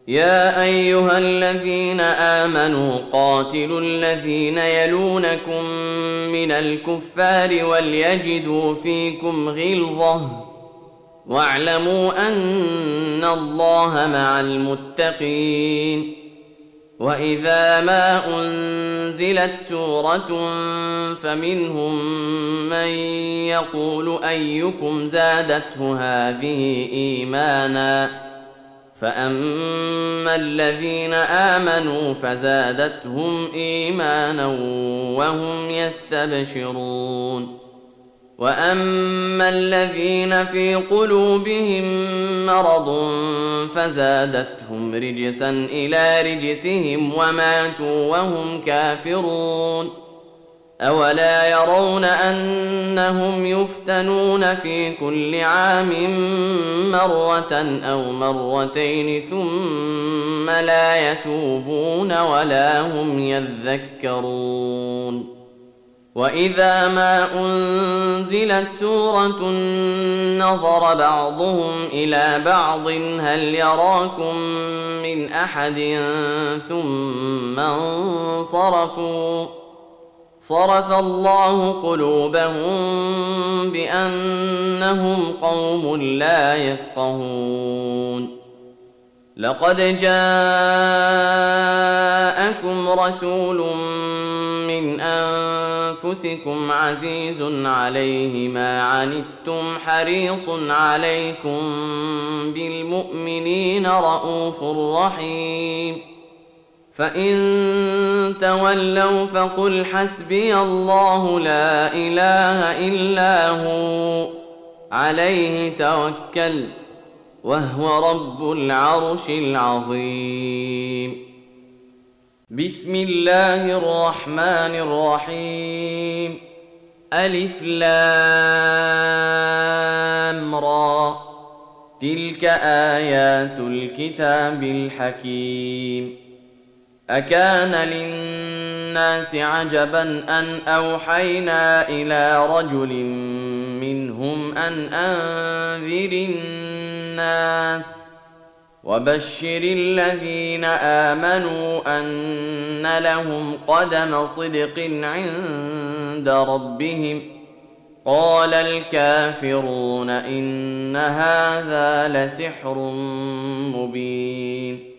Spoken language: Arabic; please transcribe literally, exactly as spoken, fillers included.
يا أيها الذين آمنوا قاتلوا الذين يلونكم من الكفار وليجدوا فيكم غلظة واعلموا أن الله مع المتقين. وإذا ما أنزلت سورة فمنهم من يقول أيكم زادته هذه إيمانا فأما الذين آمنوا فزادتهم إيمانا وهم يستبشرون. وأما الذين في قلوبهم مرض فزادتهم رجسا إلى رجسهم وماتوا وهم كافرون. أولا يرون أنهم يفتنون في كل عام مرة أو مرتين ثم لا يتوبون ولا هم يذكرون. وإذا ما أنزلت سورة نظر بعضهم إلى بعض هل يراكم من أحد ثم انصرفوا صرف الله قلوبهم بأنهم قوم لا يفقهون. لقد جاءكم رسول من أنفسكم عزيز عليه ما عنتم حريص عليكم بالمؤمنين رءوف رحيم. فإن تولوا فقل حسبي الله لا إله إلا هو عليه توكلت وهو رب العرش العظيم. بسم الله الرحمن الرحيم. ألف لام را تلك آيات الكتاب الحكيم. أكان للناس عجبا أن أوحينا إلى رجل منهم أن أنذر الناس وبشر الذين آمنوا أن لهم قدم صدق عند ربهم. قال الكافرون إن هذا لسحر مبين.